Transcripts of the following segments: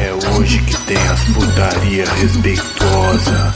É hoje que tem as putaria respeitosa.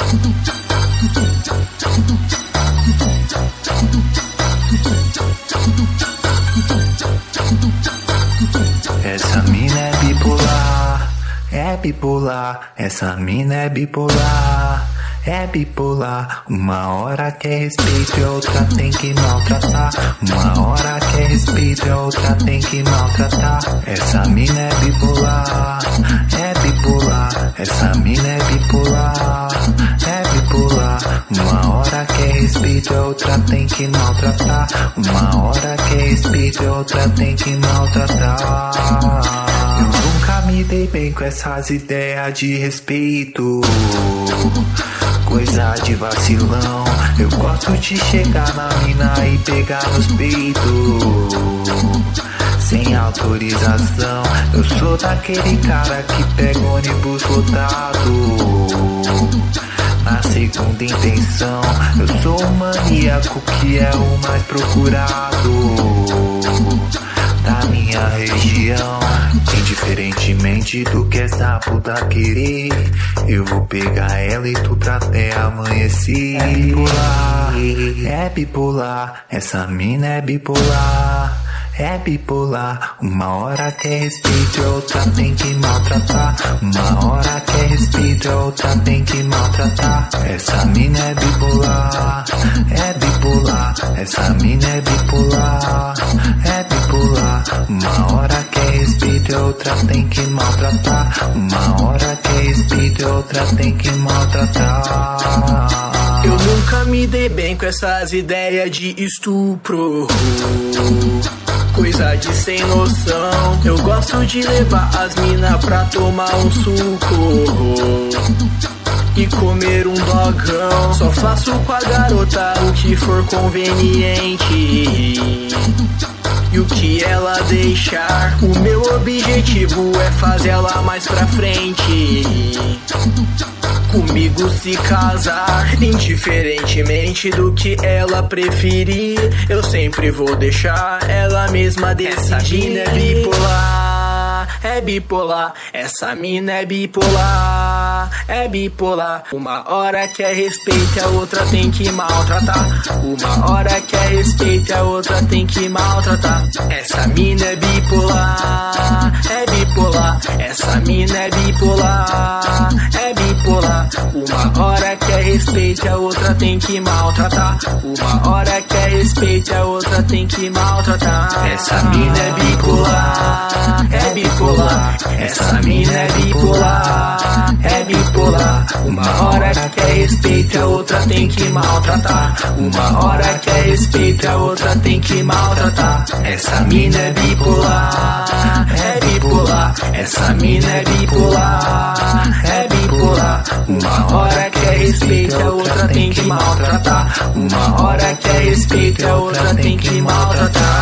Essa mina é bipolar, é bipolar. Essa mina é bipolar, é bipolar. Uma hora quer respeito e outra tem que maltratar. Uma hora quer respeito e outra tem que maltratar. Essa mina é bipolar, é bipolar. Essa mina é bipolar, é bipolar. Uma hora quer respeito e outra tem que maltratar. Uma hora quer respeito e outra tem que maltratar. Eu nunca me dei bem com essas ideias de respeito, coisa de vacilão. Eu gosto de chegar na mina e pegar nos peitos sem autorização. Eu sou daquele cara que pega ônibus lotado na segunda intenção. Eu sou um maníaco que é o mais procurado da minha região. Indiferentemente do que essa puta querer, eu vou pegar ela e tudo até amanhecer. É bipolar, é bipolar. Essa mina é bipolar, é bipolar. Uma hora quer respeito e outra tem que maltratar. Uma hora quer respeito e outra tem que maltratar. Essa mina é bipolar, é bipolar. Essa mina é bipolar, é bipolar. Uma hora quer respeito e outra tem que maltratar. Uma hora quer respeito e outra tem que maltratar. Eu nunca me dei bem com essas ideias de estupro, coisa de sem noção. Eu gosto de levar as mina pra tomar um suco e comer um dogão. Só faço com a garota o que for conveniente e o que ela deixar. O meu objetivo é fazer ela mais pra frente, comigo se casar. Indiferentemente do que ela preferir, eu sempre vou deixar ela mesma decidir. Essa mina é bipolar, é bipolar. Essa mina é bipolar, é bipolar. Uma hora quer respeito e a outra tem que maltratar. Uma hora quer respeito e a outra tem que maltratar. Essa mina é bipolar, é bipolar. Essa mina é bipolar, é bipolar. Uma hora quer respeito e a outra tem que maltratar. Uma hora quer respeito e a outra tem que maltratar. Essa mina é bipolar, é bipolar. Essa mina é bipolar, é bipolar. Uma hora quer respeito e a outra tem que maltratar. Uma hora quer respeito e a outra tem que maltratar. Essa mina é bipolar, é bipolar. Essa mina é bipolar, é bipolar. Uma hora quer respeito e a outra tem que maltratar. Uma hora quer respeito e a outra tem que maltratar.